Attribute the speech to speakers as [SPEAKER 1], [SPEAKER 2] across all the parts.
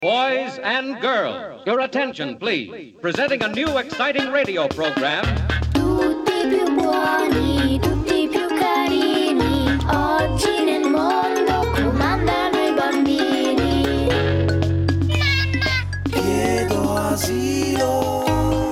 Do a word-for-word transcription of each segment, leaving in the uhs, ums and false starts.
[SPEAKER 1] Boys and girls, your attention please. Presenting a new exciting radio program.
[SPEAKER 2] Tutti più buoni, tutti più carini. Oggi nel mondo comandano i bambini.
[SPEAKER 3] Chiedo asilo.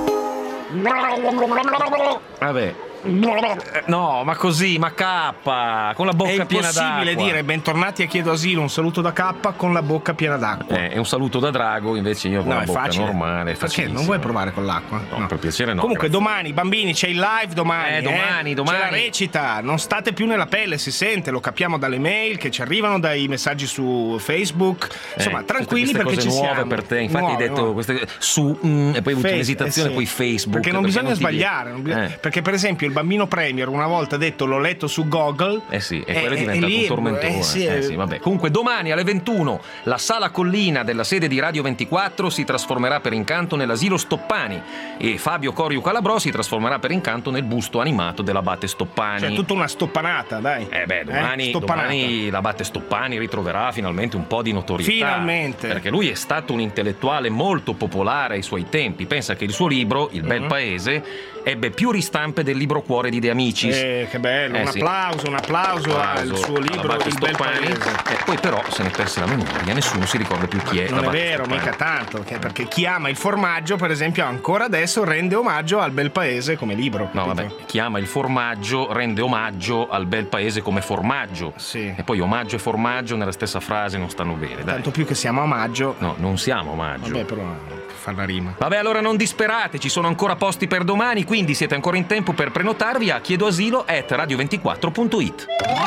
[SPEAKER 4] Vabbè. No, ma così, ma K, con la bocca piena d'acqua.
[SPEAKER 5] È impossibile dire bentornati a Chiedo Asilo, un saluto da K con la bocca piena d'acqua.
[SPEAKER 4] Eh, è un saluto da Drago, invece io con
[SPEAKER 5] No,
[SPEAKER 4] la
[SPEAKER 5] è
[SPEAKER 4] bocca
[SPEAKER 5] facile.
[SPEAKER 4] normale.
[SPEAKER 5] Perché non vuoi provare con l'acqua?
[SPEAKER 4] No, per piacere no.
[SPEAKER 5] Comunque
[SPEAKER 4] grazie.
[SPEAKER 5] domani, bambini, c'è il live domani.
[SPEAKER 4] Eh, domani, domani.
[SPEAKER 5] C'è la recita, non state più nella pelle, si sente, lo capiamo dalle mail che ci arrivano, dai messaggi su Facebook. Insomma,
[SPEAKER 4] Eh,
[SPEAKER 5] tranquilli
[SPEAKER 4] queste
[SPEAKER 5] perché
[SPEAKER 4] cose
[SPEAKER 5] ci
[SPEAKER 4] nuove
[SPEAKER 5] siamo.
[SPEAKER 4] per te, infatti
[SPEAKER 5] Nuove,
[SPEAKER 4] hai detto
[SPEAKER 5] nuove.
[SPEAKER 4] queste su mm, e poi hai avuto
[SPEAKER 5] Face-
[SPEAKER 4] un'esitazione,
[SPEAKER 5] eh sì.
[SPEAKER 4] poi Facebook.
[SPEAKER 5] Perché non bisogna
[SPEAKER 4] ti viene.
[SPEAKER 5] sbagliare, non bisogna-
[SPEAKER 4] Eh.
[SPEAKER 5] perché per esempio il bambino Premier una volta ha detto l'ho letto su Google.
[SPEAKER 4] Eh sì, e
[SPEAKER 5] eh,
[SPEAKER 4] quello è
[SPEAKER 5] eh,
[SPEAKER 4] diventato
[SPEAKER 5] lì-
[SPEAKER 4] un tormentone.
[SPEAKER 5] eh sì,
[SPEAKER 4] Eh
[SPEAKER 5] eh.
[SPEAKER 4] sì, vabbè. Comunque domani alle ventuno la Sala Collina della sede di Radio ventiquattro si trasformerà per incanto nell'asilo Stoppani e Fabio Coriu Calabrò si trasformerà per incanto nel busto animato dell'abate Stoppani.
[SPEAKER 5] Cioè tutta una stoppanata, dai.
[SPEAKER 4] Eh beh, domani,
[SPEAKER 5] Stoppanata.
[SPEAKER 4] domani l'abate Stoppani ritroverà finalmente un po' di notorietà.
[SPEAKER 5] Finalmente.
[SPEAKER 4] Perché lui è stato un intellettuale molto popolare ai suoi tempi. Pensa che il suo libro, Il Bel Paese, ebbe più ristampe del libro Cuore di De Amicis.
[SPEAKER 5] Eh, che bello,
[SPEAKER 4] Eh,
[SPEAKER 5] un
[SPEAKER 4] sì.
[SPEAKER 5] applauso, un applauso al suo libro
[SPEAKER 4] Abate
[SPEAKER 5] Il Bel
[SPEAKER 4] Stoppani.
[SPEAKER 5] Paese.
[SPEAKER 4] E poi però se ne perse la memoria, nessuno si ricorda più chi è
[SPEAKER 5] Non è
[SPEAKER 4] l'Abate
[SPEAKER 5] vero,
[SPEAKER 4] Stoppani.
[SPEAKER 5] mica tanto, che- perché chi ama il formaggio, per esempio, ancora adesso rende omaggio al Bel Paese come libro.
[SPEAKER 4] No,
[SPEAKER 5] capito?
[SPEAKER 4] vabbè, chi ama il formaggio rende omaggio al Bel Paese come formaggio.
[SPEAKER 5] Sì.
[SPEAKER 4] E poi omaggio e formaggio nella stessa frase non stanno bene, dai.
[SPEAKER 5] Tanto più che siamo a maggio.
[SPEAKER 4] No, non siamo omaggio.
[SPEAKER 5] Vabbè, però per far la rima.
[SPEAKER 4] Vabbè, allora non disperate, ci sono ancora posti per domani, quindi siete ancora in tempo per prenotarvi a chiedoasilo at radio ventiquattro punto it.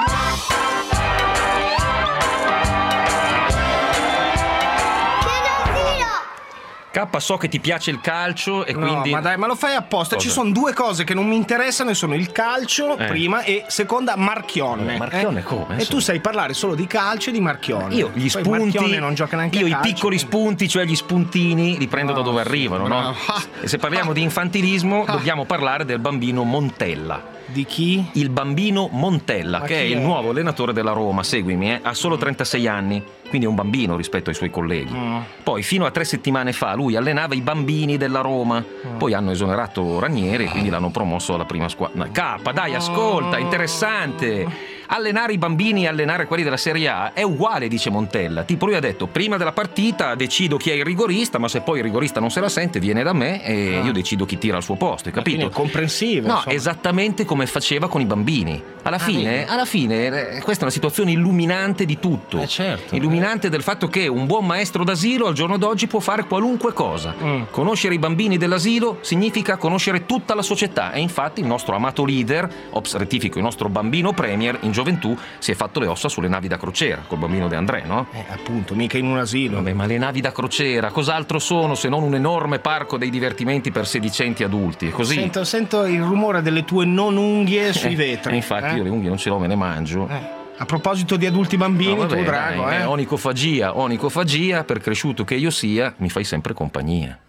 [SPEAKER 4] K, so che ti piace il calcio e
[SPEAKER 5] No,
[SPEAKER 4] quindi...
[SPEAKER 5] ma dai, ma lo fai apposta.
[SPEAKER 4] Cosa?
[SPEAKER 5] Ci sono due cose che non mi interessano e sono il calcio,
[SPEAKER 4] Eh.
[SPEAKER 5] prima, e seconda Marchionne.
[SPEAKER 4] Marchionne
[SPEAKER 5] eh?
[SPEAKER 4] come?
[SPEAKER 5] E tu sai parlare solo di calcio e di Marchionne.
[SPEAKER 4] Io gli
[SPEAKER 5] Poi
[SPEAKER 4] spunti,
[SPEAKER 5] Marchionne non gioca neanche
[SPEAKER 4] io
[SPEAKER 5] a
[SPEAKER 4] i
[SPEAKER 5] calcio,
[SPEAKER 4] piccoli
[SPEAKER 5] quindi-
[SPEAKER 4] spunti, cioè gli spuntini, li prendo da
[SPEAKER 5] Oh,
[SPEAKER 4] dove
[SPEAKER 5] sì,
[SPEAKER 4] arrivano,
[SPEAKER 5] bravo.
[SPEAKER 4] no?
[SPEAKER 5] Ah.
[SPEAKER 4] E se parliamo di infantilismo,
[SPEAKER 5] Ah.
[SPEAKER 4] dobbiamo parlare del bambino Montella.
[SPEAKER 5] Di chi?
[SPEAKER 4] Il bambino Montella,
[SPEAKER 5] Ma
[SPEAKER 4] che è
[SPEAKER 5] chi
[SPEAKER 4] il
[SPEAKER 5] è?
[SPEAKER 4] nuovo allenatore della Roma, seguimi, eh, ha solo trentasei anni, quindi è un bambino rispetto ai suoi colleghi.
[SPEAKER 5] Mm.
[SPEAKER 4] Poi fino a tre settimane fa lui allenava i bambini della Roma, poi hanno esonerato Ranieri e quindi l'hanno promosso alla prima squadra. K, dai, ascolta, interessante. Allenare i bambini e allenare quelli della Serie A è uguale, dice Montella. Tipo lui ha detto, prima della partita decido chi è il rigorista, ma se poi il rigorista non se la sente viene da me e io decido chi tira al suo posto, hai
[SPEAKER 5] Quindi
[SPEAKER 4] capito?
[SPEAKER 5] è comprensivo.
[SPEAKER 4] No,
[SPEAKER 5] insomma.
[SPEAKER 4] esattamente come faceva con i bambini. Alla fine,
[SPEAKER 5] vedi?
[SPEAKER 4] alla fine, eh, questa è una situazione illuminante di tutto.
[SPEAKER 5] Eh, certo.
[SPEAKER 4] Illuminante del fatto che un buon maestro d'asilo al giorno d'oggi può fare qualunque cosa.
[SPEAKER 5] Mm.
[SPEAKER 4] Conoscere i bambini dell'asilo significa conoscere tutta la società e infatti il nostro amato leader, ops rettifico, il nostro bambino Premier in gioventù si è fatto le ossa sulle navi da crociera col bambino De André, no?
[SPEAKER 5] Eh, appunto, mica in un asilo.
[SPEAKER 4] Vabbè, ma le navi da crociera cos'altro sono se non un enorme parco dei divertimenti per sedicenti adulti? È così?
[SPEAKER 5] Sento, sento il rumore delle tue non unghie sui
[SPEAKER 4] Eh,
[SPEAKER 5] vetri.
[SPEAKER 4] e infatti
[SPEAKER 5] eh?
[SPEAKER 4] io le unghie non ce l'ho, me ne mangio.
[SPEAKER 5] Eh, A proposito di adulti bambini,
[SPEAKER 4] No, vabbè,
[SPEAKER 5] tu Drago,
[SPEAKER 4] dai,
[SPEAKER 5] eh?
[SPEAKER 4] Onicofagia, onicofagia, per cresciuto che io sia, mi fai sempre compagnia.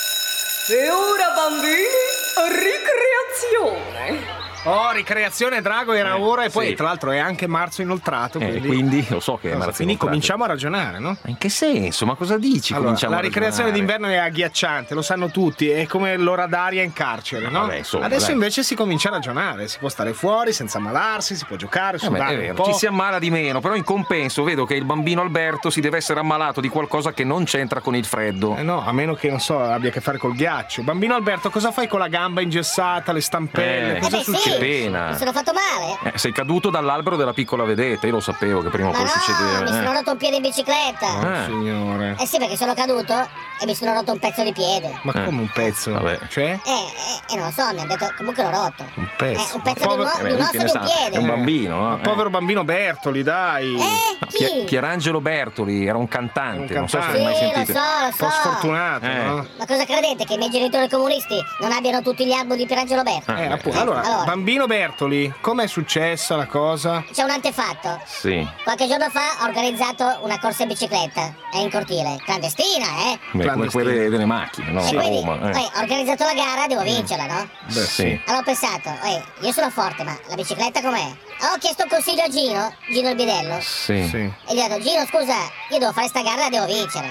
[SPEAKER 6] E ora, bambini, ricreazione.
[SPEAKER 5] Oh, ricreazione Drago era
[SPEAKER 4] Eh,
[SPEAKER 5] ora e poi
[SPEAKER 4] sì.
[SPEAKER 5] tra l'altro è anche marzo inoltrato,
[SPEAKER 4] Eh,
[SPEAKER 5] quindi,
[SPEAKER 4] quindi lo so che è
[SPEAKER 5] Cosa,
[SPEAKER 4] marzo
[SPEAKER 5] quindi
[SPEAKER 4] inoltrato.
[SPEAKER 5] cominciamo a ragionare, no?
[SPEAKER 4] Ma in che senso? Ma cosa dici?
[SPEAKER 5] Allora,
[SPEAKER 4] cominciamo
[SPEAKER 5] la
[SPEAKER 4] a
[SPEAKER 5] ricreazione
[SPEAKER 4] ragionare?
[SPEAKER 5] d'inverno è agghiacciante, lo sanno tutti, è come l'ora d'aria in carcere, no?
[SPEAKER 4] Vabbè, insomma,
[SPEAKER 5] Adesso
[SPEAKER 4] dai.
[SPEAKER 5] invece si comincia a ragionare, si può stare fuori senza ammalarsi, si può giocare,
[SPEAKER 4] Eh beh,
[SPEAKER 5] sudare
[SPEAKER 4] è
[SPEAKER 5] un
[SPEAKER 4] vero,
[SPEAKER 5] po'.
[SPEAKER 4] ci si ammala di meno, però in compenso vedo che il bambino Alberto si deve essere ammalato di qualcosa che non c'entra con il freddo.
[SPEAKER 5] Eh no, a meno che non so, abbia a che fare col ghiaccio. Bambino Alberto, cosa fai con la gamba ingessata, le stampelle?
[SPEAKER 4] Eh,
[SPEAKER 5] cosa
[SPEAKER 4] Eh beh, sì.
[SPEAKER 5] succede?
[SPEAKER 4] Che pena.
[SPEAKER 7] Mi sono fatto male?
[SPEAKER 4] Eh, sei caduto dall'albero della piccola vedetta, io lo sapevo che prima o
[SPEAKER 7] Ma
[SPEAKER 4] poi
[SPEAKER 7] no,
[SPEAKER 4] succedeva.
[SPEAKER 7] mi
[SPEAKER 4] eh.
[SPEAKER 7] sono rotto un piede in bicicletta.
[SPEAKER 5] Oh,
[SPEAKER 4] Eh.
[SPEAKER 5] signore.
[SPEAKER 7] Eh sì, perché sono caduto e mi sono rotto un pezzo di piede.
[SPEAKER 5] Ma
[SPEAKER 4] Eh.
[SPEAKER 5] come un pezzo?
[SPEAKER 4] Vabbè.
[SPEAKER 5] Cioè?
[SPEAKER 7] Eh, eh, eh, non lo so, mi ha detto, comunque l'ho rotto.
[SPEAKER 5] Un pezzo.
[SPEAKER 7] Eh, un pezzo
[SPEAKER 5] Povero-
[SPEAKER 7] di, un,
[SPEAKER 4] Eh beh,
[SPEAKER 7] di un
[SPEAKER 4] lui
[SPEAKER 7] osso
[SPEAKER 4] che ne
[SPEAKER 7] di un
[SPEAKER 4] sa,
[SPEAKER 7] piede.
[SPEAKER 4] è un bambino, no?
[SPEAKER 5] Ma povero bambino Bertoli, dai.
[SPEAKER 7] Eh, chi?
[SPEAKER 4] Pier- Pierangelo Bertoli era un cantante,
[SPEAKER 5] Un
[SPEAKER 4] non so se
[SPEAKER 5] cantante.
[SPEAKER 4] l'hai mai
[SPEAKER 7] Sì, lo
[SPEAKER 4] sentito.
[SPEAKER 7] so, lo
[SPEAKER 5] Un po'
[SPEAKER 7] so.
[SPEAKER 5] sfortunato,
[SPEAKER 4] Eh.
[SPEAKER 5] no?
[SPEAKER 7] Ma cosa credete, che i miei genitori comunisti non abbiano tutti gli album di Pierangelo Berto?
[SPEAKER 4] Ah,
[SPEAKER 5] Eh,
[SPEAKER 4] beh,
[SPEAKER 5] appunto.
[SPEAKER 4] eh.
[SPEAKER 5] Allora,
[SPEAKER 7] Allora.
[SPEAKER 5] bambino Bertoli, com'è successa la cosa?
[SPEAKER 7] C'è un antefatto.
[SPEAKER 4] Sì.
[SPEAKER 7] Qualche giorno fa ho organizzato una corsa in bicicletta. È in cortile. Clandestina, eh?
[SPEAKER 4] Beh, come
[SPEAKER 5] Clandestino.
[SPEAKER 4] quelle delle macchine, no?
[SPEAKER 7] E
[SPEAKER 4] Da
[SPEAKER 7] quindi,
[SPEAKER 4] Roma. eh.
[SPEAKER 7] poi, ho organizzato la gara, devo vincerla, no?
[SPEAKER 5] Beh,
[SPEAKER 4] sì.
[SPEAKER 7] Allora ho pensato, "Ehi, io sono forte, ma la bicicletta com'è?" Ho chiesto un consiglio a Gino, Gino il bidello,
[SPEAKER 4] Sì.
[SPEAKER 5] Sì.
[SPEAKER 7] e gli ho detto, Gino, scusa, io devo fare sta gara, la devo vincere.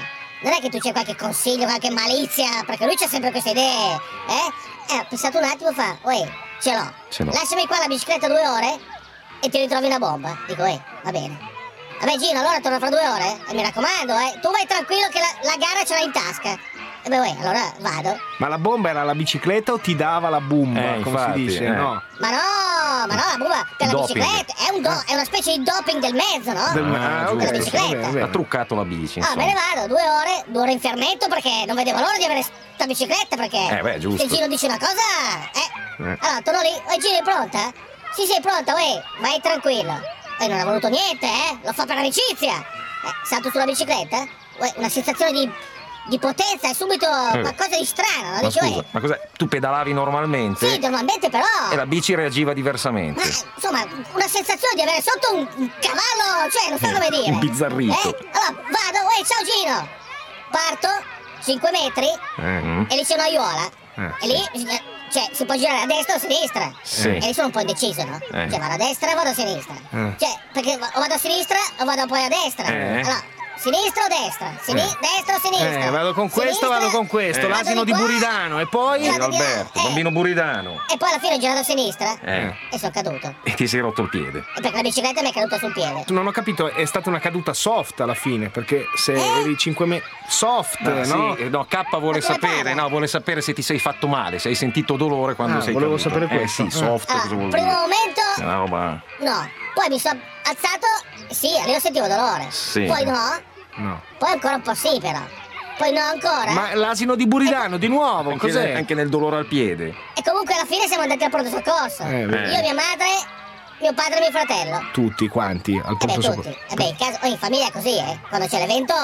[SPEAKER 7] non è che tu c'è qualche consiglio, qualche malizia, perché lui c'ha sempre queste idee, eh? Eh, ho pensato un attimo, fa, uè, ce l'ho.
[SPEAKER 4] Ce l'ho.
[SPEAKER 7] Lasciami qua la bicicletta due ore e ti ritrovi una bomba. Dico, eh, va bene. Vabbè Gino, allora torno fra due ore? E mi raccomando, eh, tu vai tranquillo che la, la gara ce l'hai in tasca. E beh, uè, allora vado.
[SPEAKER 5] Ma la bomba era la bicicletta o ti dava la bomba,
[SPEAKER 4] Eh,
[SPEAKER 5] come
[SPEAKER 4] infatti,
[SPEAKER 5] si dice?
[SPEAKER 4] eh.
[SPEAKER 5] No.
[SPEAKER 7] Ma no, ma no, la bomba per la
[SPEAKER 4] Doping.
[SPEAKER 7] bicicletta è, un do- è una specie di doping del mezzo, no?
[SPEAKER 5] Del-
[SPEAKER 4] Ah,
[SPEAKER 5] ok,
[SPEAKER 7] della
[SPEAKER 4] giusto.
[SPEAKER 7] bicicletta.
[SPEAKER 5] vabbè, vabbè.
[SPEAKER 4] Ha truccato la bici,
[SPEAKER 7] Ah, me
[SPEAKER 4] insomma.
[SPEAKER 7] ne vado, due ore, due ore in fermento perché non vedevo l'ora di avere sta bicicletta perché
[SPEAKER 4] Eh, beh, giusto.
[SPEAKER 7] se Gino dice una cosa, eh.
[SPEAKER 5] Eh.
[SPEAKER 7] Allora, torno lì, oh Gino, è pronta? Sì, sì, è pronta, uè, vai tranquillo. E non ha voluto niente, eh, lo fa per amicizia. Eh, salto sulla bicicletta, uè, una sensazione di, di potenza e subito qualcosa di strano, no?
[SPEAKER 4] Ma
[SPEAKER 7] Dici,
[SPEAKER 4] scusa,
[SPEAKER 7] uè,
[SPEAKER 4] ma cos'è? Tu pedalavi normalmente
[SPEAKER 7] sì, normalmente però...
[SPEAKER 4] e la bici reagiva
[SPEAKER 7] Ma
[SPEAKER 4] diversamente.
[SPEAKER 7] insomma, una sensazione di avere sotto un, un cavallo, cioè, non so come dire.
[SPEAKER 4] Imbizzarrito.
[SPEAKER 7] Eh? Allora, vado, uè, ciao Gino. Parto, cinque metri,
[SPEAKER 4] Mm.
[SPEAKER 7] e lì c'è un'aiuola.
[SPEAKER 5] Eh,
[SPEAKER 7] e lì, bisogna- cioè, si può girare a destra o a sinistra.
[SPEAKER 4] Sì.
[SPEAKER 7] E lì sono un po' indeciso, no?
[SPEAKER 4] Eh.
[SPEAKER 7] Cioè, vado a destra o vado a sinistra.
[SPEAKER 5] Eh.
[SPEAKER 7] Cioè, perché o vado a sinistra o vado poi a destra.
[SPEAKER 4] Eh.
[SPEAKER 7] Allora, sinistra o destra? Sini- Destra o sinistra?
[SPEAKER 5] Eh, vado con questo,
[SPEAKER 7] Sinistra?
[SPEAKER 5] vado con questo,
[SPEAKER 4] Eh.
[SPEAKER 5] l'asino
[SPEAKER 7] Vado
[SPEAKER 5] di
[SPEAKER 7] qua.
[SPEAKER 5] Buridano e poi...
[SPEAKER 7] Vado
[SPEAKER 4] Gino
[SPEAKER 7] di là.
[SPEAKER 4] Alberto,
[SPEAKER 7] Eh.
[SPEAKER 4] bambino buridano.
[SPEAKER 7] E poi alla fine ho girato a sinistra
[SPEAKER 4] Eh.
[SPEAKER 7] e sono caduto.
[SPEAKER 4] E ti sei rotto il piede.
[SPEAKER 7] E perché la bicicletta mi è caduta sul piede.
[SPEAKER 5] Non ho capito, è stata una caduta soft alla fine, perché se
[SPEAKER 7] Eh?
[SPEAKER 5] eri cinque metri... Soft,
[SPEAKER 4] Ah,
[SPEAKER 5] no?
[SPEAKER 4] sì, no, K vuole
[SPEAKER 7] Ma come
[SPEAKER 4] sapere,
[SPEAKER 7] parla?
[SPEAKER 4] no, vuole sapere se ti sei fatto male, se hai sentito dolore quando
[SPEAKER 5] Ah,
[SPEAKER 4] sei
[SPEAKER 5] volevo
[SPEAKER 4] caduto.
[SPEAKER 5] sapere
[SPEAKER 4] Eh
[SPEAKER 5] questo.
[SPEAKER 4] sì, soft,
[SPEAKER 7] Allora,
[SPEAKER 4] cosa vuol
[SPEAKER 7] primo
[SPEAKER 4] dire?
[SPEAKER 7] momento,
[SPEAKER 4] È una roba...
[SPEAKER 7] no. Poi mi sono alzato, sì, lì ho sentito dolore.
[SPEAKER 4] Sì.
[SPEAKER 7] Poi no,
[SPEAKER 5] No.
[SPEAKER 7] poi ancora un po' sì però. Poi no ancora.
[SPEAKER 5] Ma l'asino di Buridano, di nuovo,
[SPEAKER 4] Anche,
[SPEAKER 5] cos'è?
[SPEAKER 4] nel, anche nel dolore al piede.
[SPEAKER 7] E comunque alla fine siamo andati al pronto soccorso.
[SPEAKER 5] Eh, beh.
[SPEAKER 7] Io, mia madre, mio padre e mio fratello.
[SPEAKER 5] Tutti quanti al
[SPEAKER 7] E beh,
[SPEAKER 5] pronto
[SPEAKER 7] tutti.
[SPEAKER 5] soccorso.
[SPEAKER 7] E beh, in, caso, oh, in famiglia è così, eh. Quando c'è l'evento...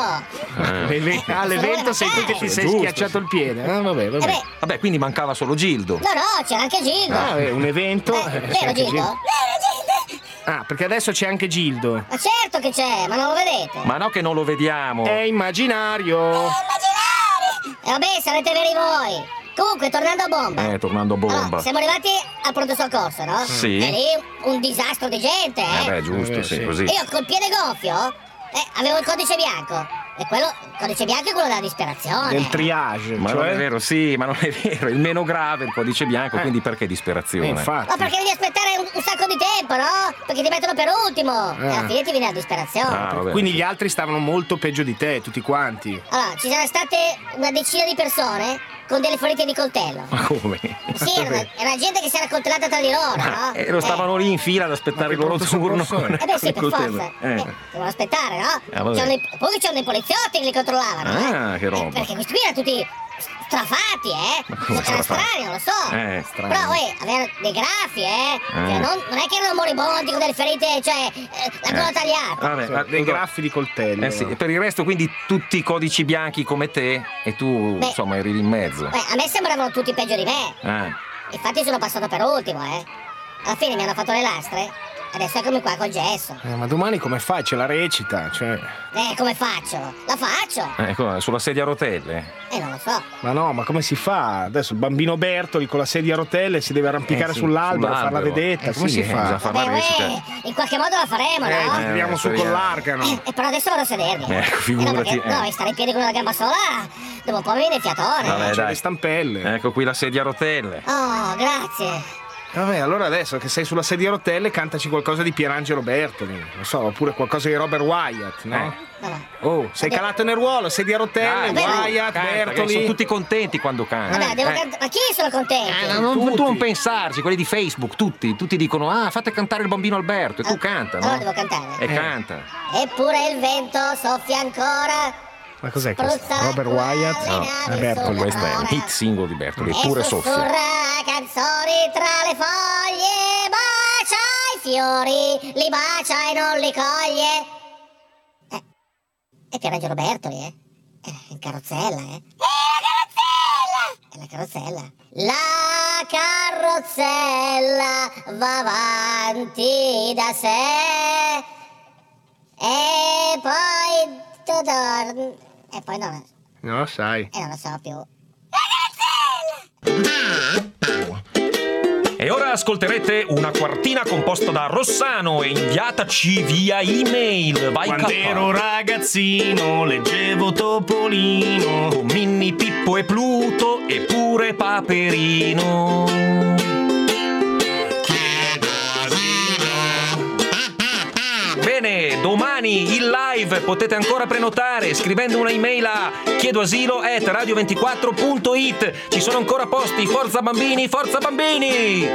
[SPEAKER 5] L'eve- All'evento sei tu che ti sei
[SPEAKER 4] Giusto.
[SPEAKER 5] schiacciato il piede. Ah, vabbè,
[SPEAKER 7] E
[SPEAKER 5] vabbè.
[SPEAKER 7] beh,
[SPEAKER 4] Vabbè, quindi mancava solo Gildo.
[SPEAKER 7] no, no, c'era anche Gildo.
[SPEAKER 5] Ah, è un evento.
[SPEAKER 7] Eh,
[SPEAKER 5] eh, c'è
[SPEAKER 7] vero
[SPEAKER 5] anche
[SPEAKER 7] Gildo?
[SPEAKER 5] Gildo.
[SPEAKER 7] Vero Gildo?
[SPEAKER 5] Ah, perché adesso c'è anche Gildo.
[SPEAKER 7] Ma certo che c'è, ma non lo vedete.
[SPEAKER 4] Ma no che non lo vediamo.
[SPEAKER 5] È immaginario.
[SPEAKER 7] E vabbè, sarete veri voi. Comunque, tornando a bomba.
[SPEAKER 4] Eh, tornando a bomba.
[SPEAKER 7] Allora, siamo arrivati al pronto soccorso, no?
[SPEAKER 4] Sì.
[SPEAKER 7] E lì un disastro di gente, eh?
[SPEAKER 4] Eh beh, giusto,
[SPEAKER 5] Eh,
[SPEAKER 4] sì,
[SPEAKER 5] sì.
[SPEAKER 4] così.
[SPEAKER 7] E io col piede gonfio, eh, avevo il codice bianco. E quello, il codice bianco è quello della disperazione.
[SPEAKER 5] Del triage.
[SPEAKER 4] Ma
[SPEAKER 5] cioè...
[SPEAKER 4] non è vero, sì, ma non è vero, è il meno grave, il codice bianco,
[SPEAKER 5] Eh.
[SPEAKER 4] quindi perché
[SPEAKER 5] Eh,
[SPEAKER 4] disperazione?
[SPEAKER 5] infatti.
[SPEAKER 7] Ma perché devi aspettare un, un sacco di tempo, no? Perché ti mettono per ultimo. E alla fine ti viene la disperazione.
[SPEAKER 4] Ah, vabbè.
[SPEAKER 5] Quindi gli altri stavano molto peggio di te, tutti quanti.
[SPEAKER 7] Allora, ci sono state una decina di persone con delle ferite di coltello.
[SPEAKER 4] Ma come?
[SPEAKER 7] Sì, era, era gente che si era coltellata tra di loro, no?
[SPEAKER 4] E lo stavano lì in fila ad aspettare
[SPEAKER 5] Ma
[SPEAKER 4] il
[SPEAKER 5] che
[SPEAKER 4] loro
[SPEAKER 5] pronto
[SPEAKER 4] turno.
[SPEAKER 5] soccorso è?
[SPEAKER 7] Eh beh sì,
[SPEAKER 4] Il
[SPEAKER 7] per
[SPEAKER 4] coltello.
[SPEAKER 7] forza.
[SPEAKER 4] Eh.
[SPEAKER 7] Eh, devono aspettare, no?
[SPEAKER 4] Ah, vabbè.
[SPEAKER 7] C'erano i- poi c'erano i poliziotti che li controllavano, eh.
[SPEAKER 4] Ah, che roba.
[SPEAKER 7] Eh, perché questi qui erano tutti strafati, eh.
[SPEAKER 4] Ma come
[SPEAKER 7] Erano
[SPEAKER 4] strafati?
[SPEAKER 7] strani, non lo so.
[SPEAKER 4] Eh, strani.
[SPEAKER 7] Però, uè, avevano dei graffi, eh.
[SPEAKER 4] Eh.
[SPEAKER 7] Cioè, non, non è che erano moribondi con delle ferite, cioè, eh, la gola
[SPEAKER 4] Eh.
[SPEAKER 7] tagliata.
[SPEAKER 4] Vabbè,
[SPEAKER 5] Cioè,
[SPEAKER 4] ma-
[SPEAKER 5] dei graffi di coltello.
[SPEAKER 4] Eh sì, e per il resto quindi tutti i codici bianchi come te e tu
[SPEAKER 7] Beh.
[SPEAKER 4] insomma eri lì in mezzo.
[SPEAKER 7] Beh, a me sembravano tutti peggio di me.
[SPEAKER 4] Eh.
[SPEAKER 7] Infatti sono passato per ultimo, eh. Alla fine mi hanno fatto le lastre. Adesso eccomi qua col gesso.
[SPEAKER 5] Eh, ma domani come fai? C'è la recita, cioè...
[SPEAKER 7] Eh, come faccio? La faccio?
[SPEAKER 4] Ecco, sulla sedia a rotelle.
[SPEAKER 7] Eh, non lo so.
[SPEAKER 5] Ma no, ma come si fa? Adesso il bambino Bertoli con la sedia a rotelle si deve arrampicare
[SPEAKER 4] Eh sì,
[SPEAKER 5] sull'albero, fare la
[SPEAKER 4] sull'albero.
[SPEAKER 5] vedetta.
[SPEAKER 4] Eh
[SPEAKER 5] come
[SPEAKER 4] sì,
[SPEAKER 5] si
[SPEAKER 4] eh,
[SPEAKER 5] fa?
[SPEAKER 4] bisogna fare la
[SPEAKER 7] Beh,
[SPEAKER 4] recita.
[SPEAKER 7] uè, in qualche modo la faremo,
[SPEAKER 5] Eh,
[SPEAKER 7] no?
[SPEAKER 5] ti tiriamo
[SPEAKER 4] Eh,
[SPEAKER 5] su
[SPEAKER 4] speriamo.
[SPEAKER 5] con l'argano.
[SPEAKER 7] Eh, però adesso vado a sedermi.
[SPEAKER 4] Ecco,
[SPEAKER 7] Eh, no,
[SPEAKER 4] figurati,
[SPEAKER 7] perché,
[SPEAKER 4] eh.
[SPEAKER 7] no, stare in piedi con una gamba sola, dopo un po' mi viene il fiatone.
[SPEAKER 4] Vabbè,
[SPEAKER 5] C'è
[SPEAKER 4] dai.
[SPEAKER 5] le stampelle.
[SPEAKER 4] Ecco qui la sedia a rotelle.
[SPEAKER 7] Oh, grazie.
[SPEAKER 5] Vabbè, allora adesso che sei sulla sedia a rotelle, cantaci qualcosa di Pierangelo Bertoli. Non so, oppure qualcosa di Robert Wyatt, no?
[SPEAKER 4] Eh.
[SPEAKER 7] Vabbè.
[SPEAKER 5] Oh, sei calato nel ruolo, sedia a rotelle,
[SPEAKER 4] Dai,
[SPEAKER 5] Wyatt,
[SPEAKER 4] canta, che
[SPEAKER 5] Bertoli.
[SPEAKER 4] sono tutti contenti quando cantano.
[SPEAKER 7] Vabbè, devo
[SPEAKER 4] Eh.
[SPEAKER 7] cantare. Ma chi sono contenti?
[SPEAKER 4] Eh, no, non, tu
[SPEAKER 5] Tutti.
[SPEAKER 4] non pensarci, quelli di Facebook, tutti, tutti dicono ah fate cantare il bambino Alberto e tu
[SPEAKER 7] Ah,
[SPEAKER 4] canta, no?
[SPEAKER 7] allora devo cantare.
[SPEAKER 4] E
[SPEAKER 5] Eh.
[SPEAKER 4] canta.
[SPEAKER 7] Eppure il vento soffia ancora.
[SPEAKER 5] Ma cos'è questo?
[SPEAKER 7] Spruzza
[SPEAKER 5] Robert
[SPEAKER 7] l'acqua
[SPEAKER 5] Wyatt?
[SPEAKER 7] alle
[SPEAKER 5] No,
[SPEAKER 7] navi
[SPEAKER 5] è Bertoli.
[SPEAKER 7] sulla
[SPEAKER 4] Questo è un
[SPEAKER 7] mora.
[SPEAKER 4] hit singolo di Bertoli,
[SPEAKER 7] E
[SPEAKER 4] eppure soffia.
[SPEAKER 7] sussurra canzoni tra le foglie, bacia i fiori, li bacia e non li coglie. Eh, è Pierangelo Bertoli, eh? È in carrozzella, eh? È la carrozzella! È la carrozzella! La carrozzella va avanti da sé e poi torna. E poi non,
[SPEAKER 5] Non lo sai.
[SPEAKER 7] e non lo so più.
[SPEAKER 4] E ora Ora ascolterete una quartina composta da Rossano e inviataci via email. Vai
[SPEAKER 5] Quando
[SPEAKER 4] K.
[SPEAKER 5] ero ragazzino leggevo Topolino
[SPEAKER 4] Con Minni, Pippo e Pluto e pure Paperino. Bene, domani il live potete ancora prenotare scrivendo una email a chiedoasilo at radio ventiquattro punto it. Ci sono ancora posti, forza bambini, forza bambini!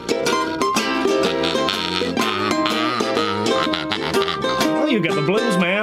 [SPEAKER 5] Oh, you got the blues, man.